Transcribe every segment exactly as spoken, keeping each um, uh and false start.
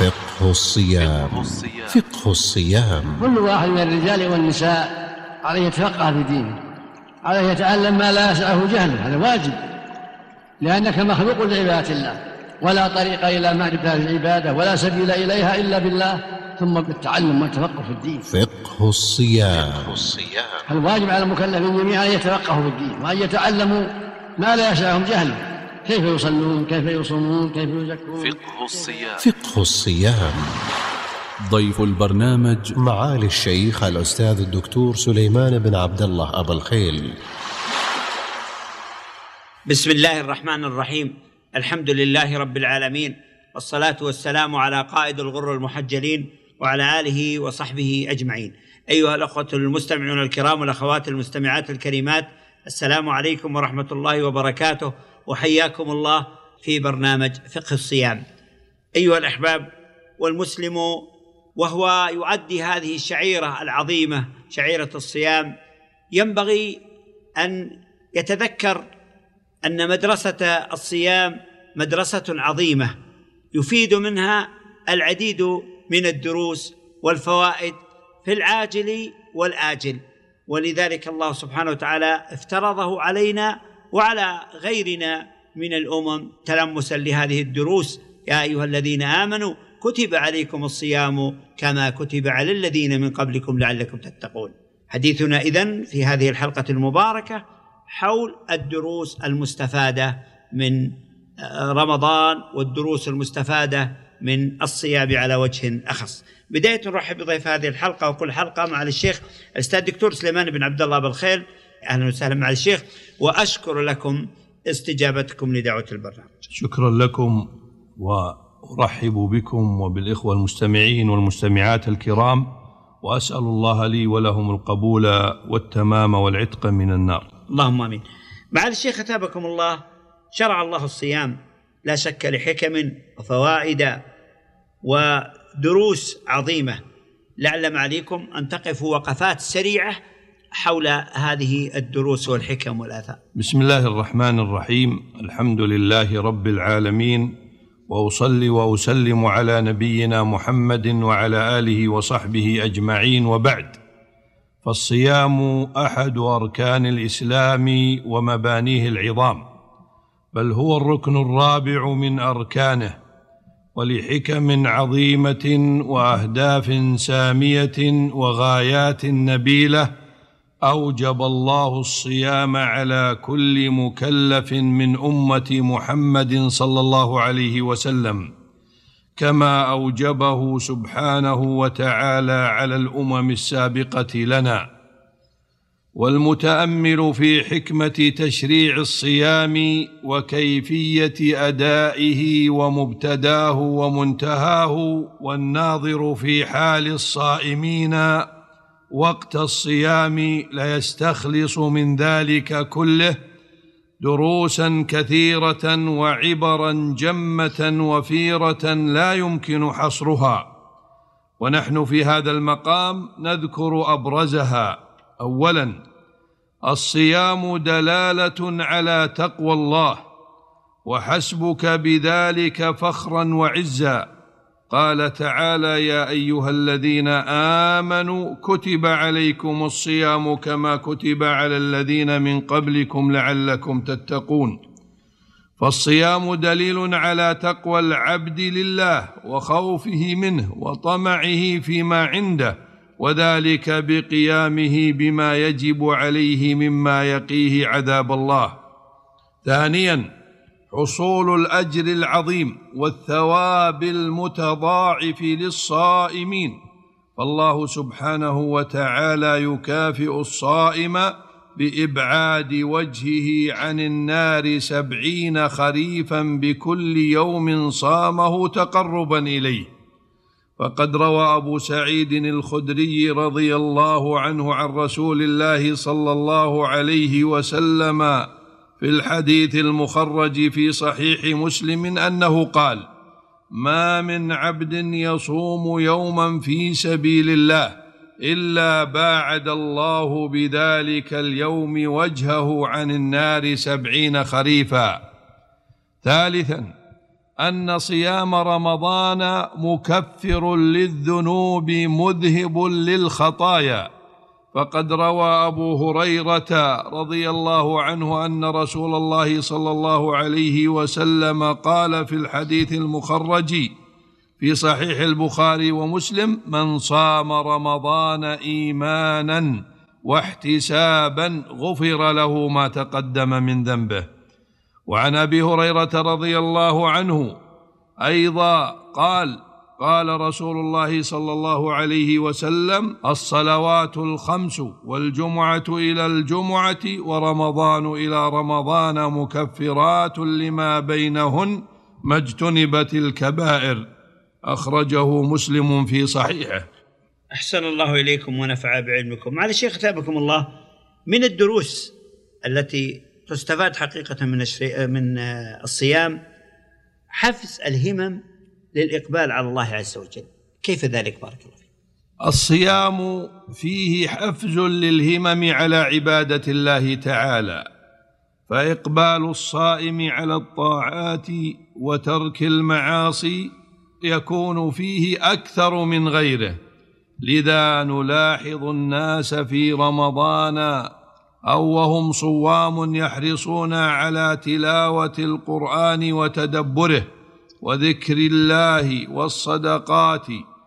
فقه الصيام. فقه الصيام. كل واحد من الرجال والنساء عليه يتفقه في دينه، عليه يتعلم ما لا يسعه جهله، هذا واجب، لأنك مخلوق لعبادة الله، ولا طريق إلى معرفة العبادة ولا سبيل إليها إلا بالله، ثم بالتعلم والتفقه في الدين. فقه الصيام. الواجب على المكلفين جميعا أن يتفقهوا في الدين وأن يتعلموا ما لا يسعهم جهله، كيف يصلون، كيف يصومون، كيف يزكون. فقه الصيام. فقه الصيام. ضيف البرنامج معالي الشيخ الأستاذ الدكتور سليمان بن عبد الله أبو الخيل. بسم الله الرحمن الرحيم. الحمد لله رب العالمين، والصلاة والسلام على قائد الغر المحجلين وعلى آله وصحبه أجمعين. أيها الأخوة المستمعون الكرام والأخوات المستمعات الكريمات، السلام عليكم ورحمة الله وبركاته، وحياكم الله في برنامج فقه الصيام. أيها الأحباب، والمسلم وهو يؤدي هذه الشعيرة العظيمة شعيرة الصيام ينبغي أن يتذكر أن مدرسة الصيام مدرسة عظيمة يفيد منها العديد من الدروس والفوائد في العاجل والآجل، ولذلك الله سبحانه وتعالى افترضه علينا وعلى غيرنا من الأمم تلمسا لهذه الدروس. يا أيها الذين آمنوا كتب عليكم الصيام كما كتب على الذين من قبلكم لعلكم تتقون. حديثنا إذن في هذه الحلقة المباركة حول الدروس المستفادة من رمضان والدروس المستفادة من الصيام على وجه أخص. بداية نرحب بضيف هذه الحلقة وكل حلقة مع الشيخ الأستاذ الدكتور سليمان بن عبد الله أبو الخيل. أهلا وسهلا مع الشيخ، وأشكر لكم استجابتكم لدعوة البرنامج. شكرا لكم، وأرحب بكم وبالإخوة المستمعين والمستمعات الكرام، وأسأل الله لي ولهم القبول والتمام والعتق من النار. اللهم آمين. مع الشيخ أثابكم الله، شرع الله الصيام لا شك لحكم وفوائد ودروس عظيمة. لعل عليكم أن تقفوا وقفات سريعة حول هذه الدروس والحكم والآثار. بسم الله الرحمن الرحيم. الحمد لله رب العالمين، وأصلي وأسلم على نبينا محمد وعلى آله وصحبه أجمعين، وبعد. فالصيام أحد أركان الإسلام ومبانيه العظام، بل هو الركن الرابع من أركانه، ولحكم عظيمة وأهداف سامية وغايات نبيلة أوجب الله الصيام على كل مكلف من أمة محمد صلى الله عليه وسلم، كما أوجبه سبحانه وتعالى على الأمم السابقة لنا. والمتأمل في حكمة تشريع الصيام وكيفية أدائه ومبتداه ومنتهاه، والناظر في حال الصائمين وقت الصيام ليستخلص من ذلك كله دروسا كثيرة وعبرا جمة وفيرة لا يمكن حصرها، ونحن في هذا المقام نذكر أبرزها. أولا، الصيام دلالة على تقوى الله، وحسبك بذلك فخرا وعزا. قال تعالى: يا أيها الذين آمنوا كتب عليكم الصيام كما كتب على الذين من قبلكم لعلكم تتقون. فالصيام دليل على تقوى العبد لله وخوفه منه وطمعه فيما عنده، وذلك بقيامه بما يجب عليه مما يقيه عذاب الله. ثانياً، حصول الأجر العظيم والثواب المتضاعف للصائمين، فالله سبحانه وتعالى يكافئ الصائم بإبعاد وجهه عن النار سبعين خريفا بكل يوم صامه تقربا إليه. فقد روى أبو سعيد الخدري رضي الله عنه عن رسول الله صلى الله عليه وسلم في الحديث المخرج في صحيح مسلم أنه قال: ما من عبد يصوم يوما في سبيل الله إلا باعد الله بذلك اليوم وجهه عن النار سبعين خريفا. ثالثا، أن صيام رمضان مكفر للذنوب مذهب للخطايا، فقد روى أبو هريرة رضي الله عنه أن رسول الله صلى الله عليه وسلم قال في الحديث المخرج في صحيح البخاري ومسلم: من صام رمضان إيمانا واحتسابا غفر له ما تقدم من ذنبه. وعن أبي هريرة رضي الله عنه أيضا قال: قال رسول الله صلى الله عليه وسلم: الصلوات الخمس والجمعة إلى الجمعة ورمضان إلى رمضان مكفرات لما بينهن ما اجتنبت الكبائر. أخرجه مسلم في صحيحه. أحسن الله إليكم ونفع بعلمكم. معالي الشيخ أثابكم الله، من الدروس التي تستفاد حقيقة من من الصيام حفز الهمم للإقبال على الله عز وجل، كيف ذلك بارك الله فيك؟ الصيام فيه حفز للهمم على عبادة الله تعالى، فإقبال الصائم على الطاعات وترك المعاصي يكون فيه أكثر من غيره. لذا نلاحظ الناس في رمضان أو وهم صوام يحرصون على تلاوة القرآن وتدبره وذكر الله والصدقات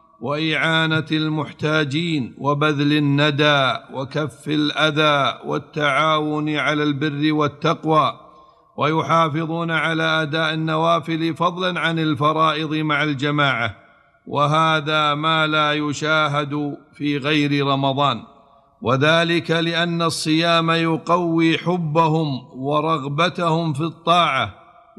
وإعانة المحتاجين وبذل الندى وكف الأذى والتعاون على البر والتقوى، ويحافظون على أداء النوافل فضلا عن الفرائض مع الجماعة، وهذا ما لا يشاهد في غير رمضان، وذلك لأن الصيام يقوي حبهم ورغبتهم في الطاعة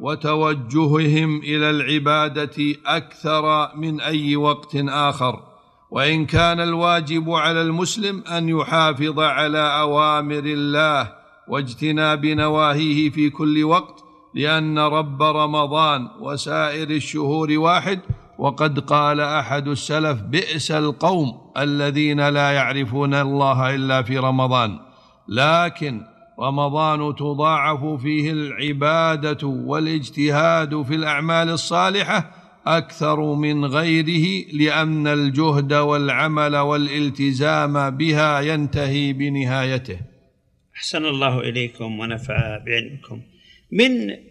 وتوجههم إلى العبادة أكثر من أي وقت آخر. وإن كان الواجب على المسلم أن يحافظ على أوامر الله واجتناب نواهيه في كل وقت، لأن رب رمضان وسائر الشهور واحد. وقد قال أحد السلف: بئس القوم الذين لا يعرفون الله إلا في رمضان. لكن رمضان تضاعف فيه العبادة والاجتهاد في الأعمال الصالحة أكثر من غيره، لأن الجهد والعمل والالتزام بها ينتهي بنهايته. أحسن الله إليكم ونفع بعلمكم. من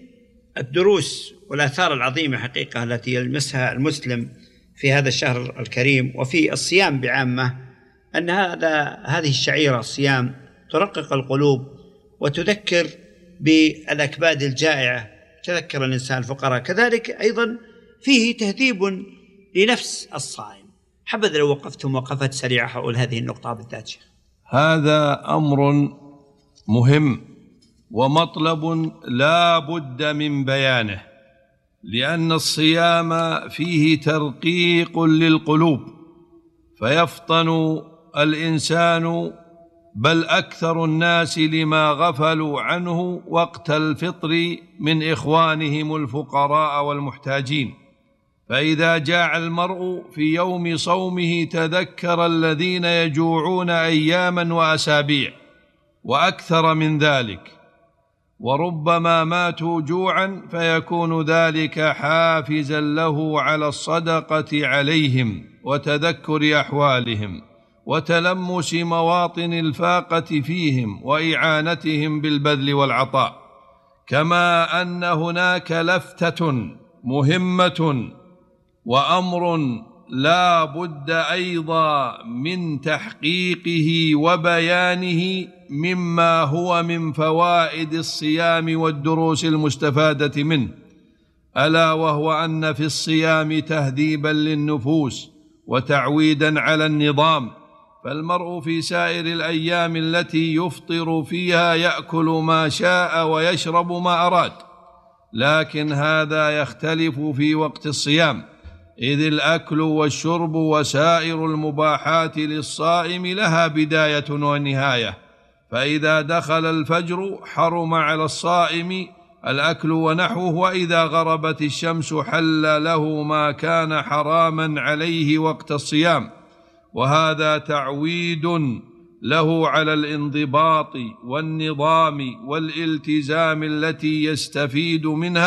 الدروس والآثار العظيمة حقيقة التي يلمسها المسلم في هذا الشهر الكريم وفي الصيام بعامة أن هذا هذه الشعيرة الصيام ترقق القلوب وتذكر بالأكباد الجائعة، تذكر الإنسان الفقراء، كذلك أيضا فيه تهذيب لنفس الصائم. حبذا لو وقفتم وقفت سريعة حول هذه النقطة بالذات شيخ. هذا أمر مهم ومطلب لا بد من بيانه، لأن الصيام فيه ترقيق للقلوب، فيفطن الإنسان بل أكثر الناس لما غفلوا عنه وقت الفطر من إخوانهم الفقراء والمحتاجين. فإذا جاع المرء في يوم صومه تذكر الذين يجوعون أياما وأسابيع وأكثر من ذلك، وربما ماتوا جوعا، فيكون ذلك حافزا له على الصدقة عليهم وتذكر أحوالهم وتلمس مواطن الفاقة فيهم وإعانتهم بالبذل والعطاء. كما أن هناك لفتة مهمة وأمر لا بد أيضا من تحقيقه وبيانه مما هو من فوائد الصيام والدروس المستفادة منه، ألا وهو أن في الصيام تهذيبا للنفوس وتعويدا على النظام. فالمرء في سائر الأيام التي يفطر فيها يأكل ما شاء ويشرب ما أراد، لكن هذا يختلف في وقت الصيام، إذ الأكل والشرب وسائر المباحات للصائم لها بداية ونهاية. فإذا دخل الفجر حرم على الصائم الأكل ونحوه، وإذا غربت الشمس حل له ما كان حراما عليه وقت الصيام، وهذا تعويد له على الانضباط والنظام والالتزام التي يستفيد منها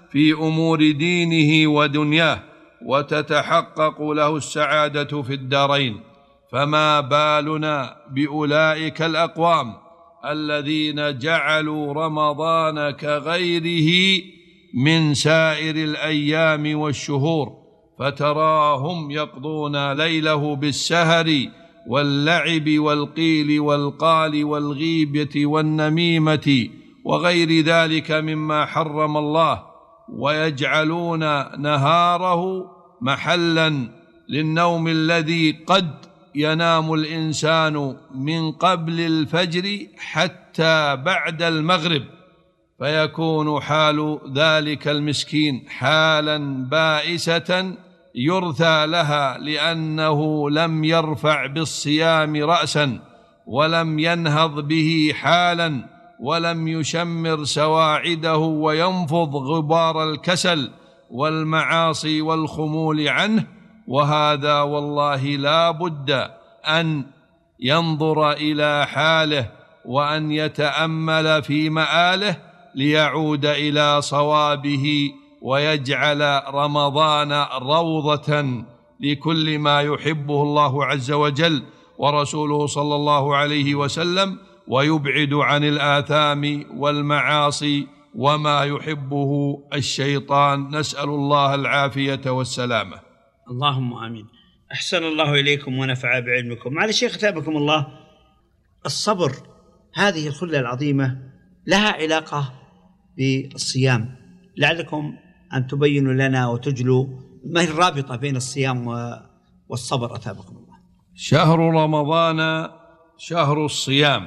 في أمور دينه ودنياه، وتتحقق له السعادة في الدارين. فما بالنا بأولئك الأقوام الذين جعلوا رمضان كغيره من سائر الأيام والشهور، فتراهم يقضون ليله بالسهر واللعب والقيل والقال والغيبة والنميمة وغير ذلك مما حرم الله، ويجعلون نهاره محلا للنوم الذي قد ينام الإنسان من قبل الفجر حتى بعد المغرب، فيكون حال ذلك المسكين حالا بائسة يرثى لها، لأنه لم يرفع بالصيام رأسا ولم ينهض به حالا ولم يشمر سواعده وينفض غبار الكسل والمعاصي والخمول عنه. وهذا والله لا بد أن ينظر إلى حاله وأن يتأمل في مآله ليعود إلى صوابه ويجعل رمضان روضة لكل ما يحبه الله عز وجل ورسوله صلى الله عليه وسلم، ويبعد عن الآثام والمعاصي وما يحبه الشيطان. نسأل الله العافية والسلامة. اللهم آمين. أحسن الله إليكم ونفع بعلمكم. معالي الشيخ أثابكم الله، الصبر هذه الخلة العظيمة لها علاقة بالصيام، لعلكم أن تبينوا لنا وتجلوا ما هي الرابطة بين الصيام والصبر أثابكم الله. شهر رمضان شهر الصيام،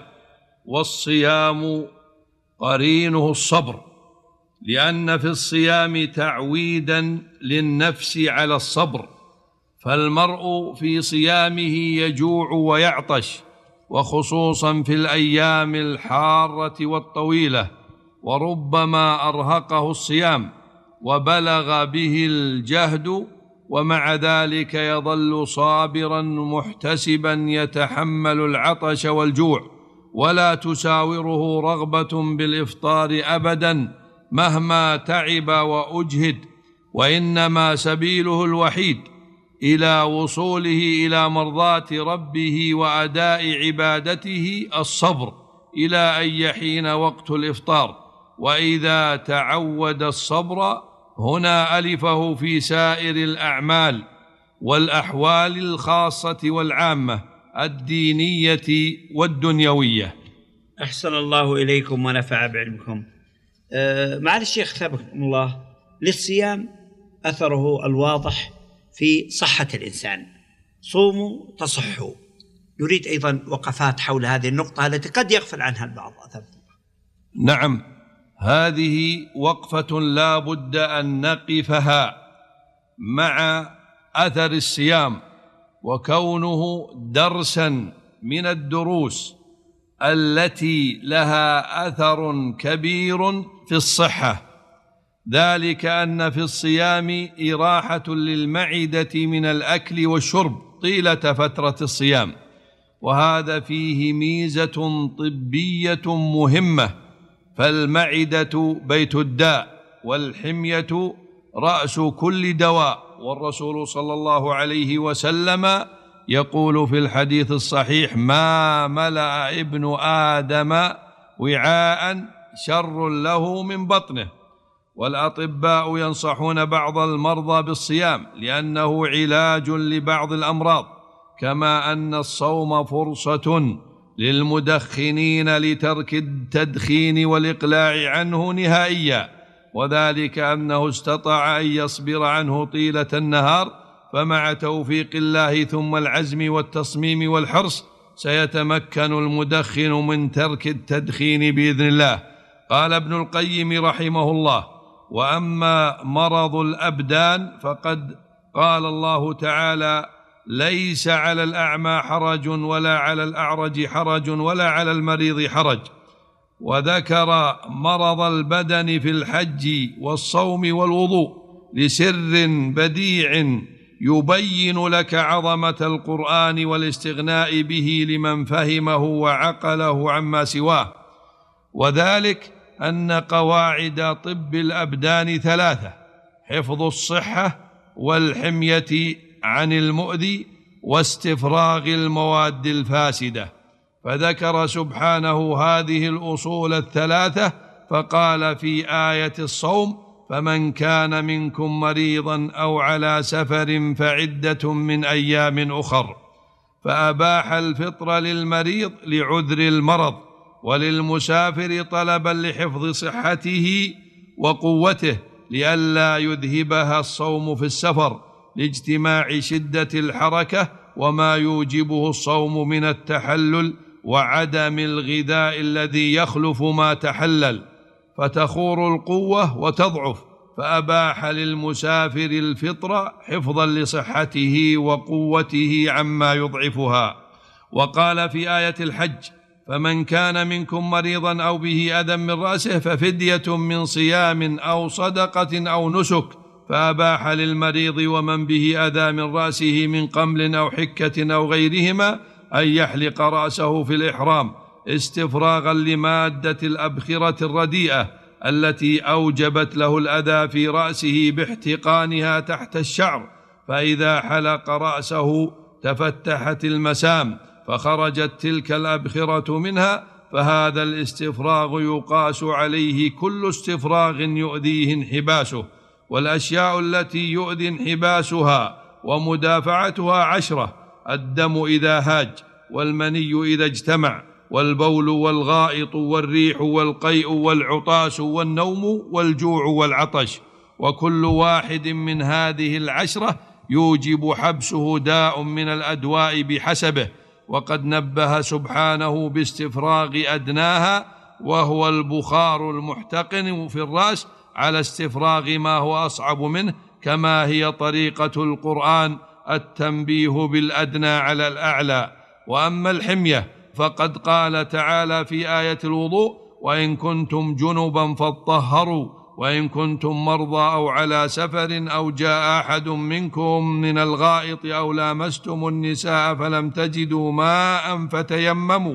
والصيام قرينه الصبر، لأن في الصيام تعويدا للنفس على الصبر، فالمرء في صيامه يجوع ويعطش، وخصوصا في الأيام الحارة والطويلة، وربما أرهقه الصيام وبلغ به الجهد، ومع ذلك يظل صابرا محتسبا يتحمل العطش والجوع، ولا تساوره رغبة بالإفطار أبدا مهما تعب وأجهد، وإنما سبيله الوحيد إلى وصوله إلى مرضاة ربه وأداء عبادته الصبر إلى أن يحين وقت الإفطار. وإذا تعود الصبر هنا ألفه في سائر الأعمال والأحوال الخاصة والعامة الدينية والدنيوية. أحسن الله إليكم ونفع بعلمكم. أه معالي الشيخ ثابكم الله، للصيام أثره الواضح في صحة الإنسان، صوموا تصحوا. يريد أيضا وقفات حول هذه النقطة التي قد يغفل عنها البعض. نعم، هذه وقفة لا بد أن نقفها مع أثر الصيام، وكونه درسا من الدروس التي لها أثر كبير في الصحة، ذلك أن في الصيام إراحة للمعدة من الأكل والشرب طيلة فترة الصيام، وهذا فيه ميزة طبية مهمة، فالمعدة بيت الداء والحمية رأس كل دواء، والرسول صلى الله عليه وسلم يقول في الحديث الصحيح: ما ملأ ابن آدم وعاء شر له من بطنه. والأطباء ينصحون بعض المرضى بالصيام لأنه علاج لبعض الأمراض، كما أن الصوم فرصة للمدخنين لترك التدخين والإقلاع عنه نهائيا، وذلك أنه استطاع أن يصبر عنه طيلة النهار، فمع توفيق الله ثم العزم والتصميم والحرص سيتمكن المدخن من ترك التدخين بإذن الله. قال ابن القيم رحمه الله: وأما مرض الأبدان فقد قال الله تعالى: ليس على الأعمى حرج ولا على الأعرج حرج ولا على المريض حرج. وذكر مرض البدن في الحج والصوم والوضوء لسر بديع يبين لك عظمة القرآن والاستغناء به لمن فهمه وعقله عما سواه، وذلك أن قواعد طب الأبدان ثلاثة: حفظ الصحة، والحمية عن المؤذي، واستفراغ المواد الفاسدة. فذكر سبحانه هذه الأصول الثلاثة فقال في آية الصوم: فمن كان منكم مريضا أو على سفر فعدة من أيام أخر. فأباح الفطر للمريض لعذر المرض، وللمسافر طلبا لحفظ صحته وقوته لئلا يذهبها الصوم في السفر، لاجتماع شدة الحركة وما يوجبه الصوم من التحلل وعدم الغذاء الذي يخلف ما تحلل، فتخور القوة وتضعف. فأباح للمسافر الفطر حفظا لصحته وقوته عما يضعفها. وقال في آية الحج: فمن كان منكم مريضا أو به أذى من رأسه ففدية من صيام أو صدقة أو نسك. فأباح للمريض ومن به أذى من رأسه من قمل أو حكة أو غيرهما أن يحلق رأسه في الإحرام، استفراغا لمادة الأبخرة الرديئة التي أوجبت له الأذى في رأسه باحتقانها تحت الشعر. فإذا حلق رأسه تفتحت المسام فخرجت تلك الأبخرة منها، فهذا الاستفراغ يقاس عليه كل استفراغ يؤذيه انحباسه. والأشياء التي يؤذي انحباسها ومدافعتها عشرة: الدم إذا هاج، والمني إذا اجتمع، والبول والغائط والريح والقيء والعطاس والنوم والجوع والعطش. وكل واحد من هذه العشرة يوجب حبسه داء من الأدواء بحسبه. وقد نبه سبحانه باستفراغ أدناها وهو البخار المحتقن في الرأس على استفراغ ما هو أصعب منه، كما هي طريقة القرآن التنبيه بالأدنى على الأعلى. وأما الحمية فقد قال تعالى في آية الوضوء: وإن كنتم جنبا فاطهروا، وإن كنتم مرضى أو على سفر أو جاء أحد منكم من الغائط أو لامستم النساء فلم تجدوا ماء فتيمموا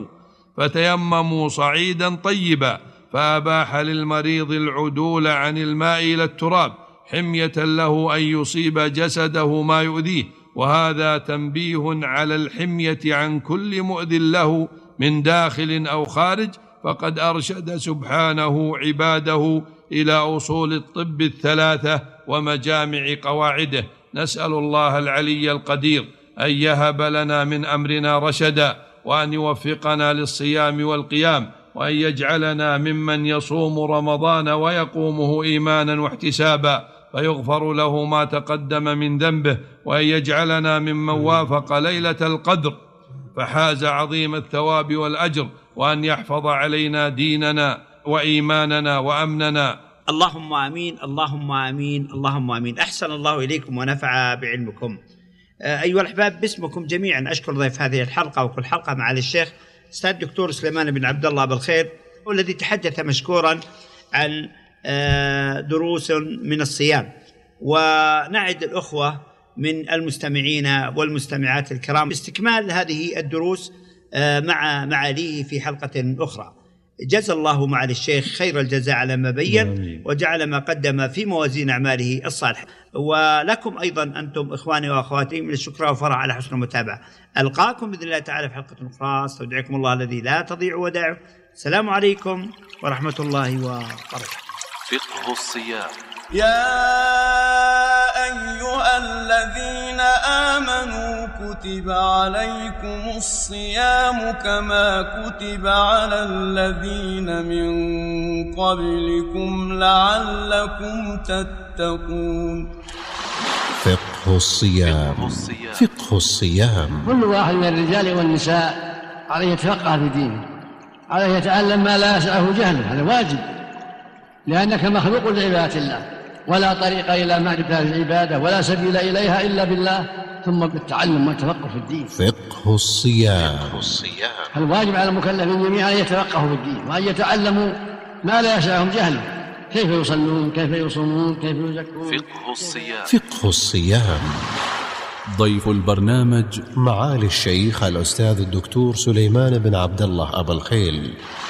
فتيمموا صعيدا طيبا. فأباح للمريض العدول عن الماء إلى التراب حمية له أن يصيب جسده ما يؤذيه، وهذا تنبيه على الحمية عن كل مؤذ له من داخل أو خارج. فقد أرشد سبحانه عباده إلى أصول الطب الثلاثة ومجامع قواعده. نسأل الله العلي القدير أن يهب لنا من أمرنا رشدا، وأن يوفقنا للصيام والقيام، وأن يجعلنا ممن يصوم رمضان ويقومه إيمانا واحتسابا فيغفر له ما تقدم من ذنبه، وأن يجعلنا ممن وافق ليلة القدر فحاز عظيم الثواب والأجر، وأن يحفظ علينا ديننا وإيماننا وأمننا. اللهم آمين، اللهم آمين، اللهم آمين. أحسن الله إليكم ونفع بعلمكم. أيها الأحباب، باسمكم جميعا أشكر ضيف هذه الحلقة وكل حلقة معالي الشيخ أستاذ الدكتور سليمان بن عبد الله بالخير، والذي تحدث مشكورا عن دروس من الصيام. ونعد الأخوة من المستمعين والمستمعات الكرام استكمال هذه الدروس مع معاليه في حلقة أخرى. جزا الله معالي الشيخ خير الجزاء على ما بين، وجعل ما قدم في موازين أعماله الصالحة. ولكم أيضا أنتم إخواني وأخواتي من الشكر والفرح على حسن المتابعة. ألقاكم بإذن الله تعالى في حلقة أخرى. استودعكم الله الذي لا تضيع ودائعه. السلام عليكم ورحمة الله وبركاته. فقه الصيام. يا أيها الذين آمنوا كتب عليكم الصيام كما كتب على الذين من قبلكم لعلكم تتقون. فقه الصيام. فقه الصيام. كل واحد من الرجال والنساء عليه يتفقه في دينه، عليه يتعلم ما لا يسعه جهله، هذا واجب، لأنك مخلوق لعبادة الله، ولا طريق إلى معرفة العبادة ولا سبيل إليها إلا بالله، ثم بالتعلم والتفقه في الدين. فقه الصيام. الواجب على المكلفين جميعا أن يتفقهوا في الدين، وأن يتعلموا ما لا يسعهم جهله، كيف يصلون، كيف يصومون، كيف يزكون. فقه الصيام. فقه الصيام. ضيف البرنامج معالي الشيخ الأستاذ الدكتور سليمان بن عبد الله أبا الخيل.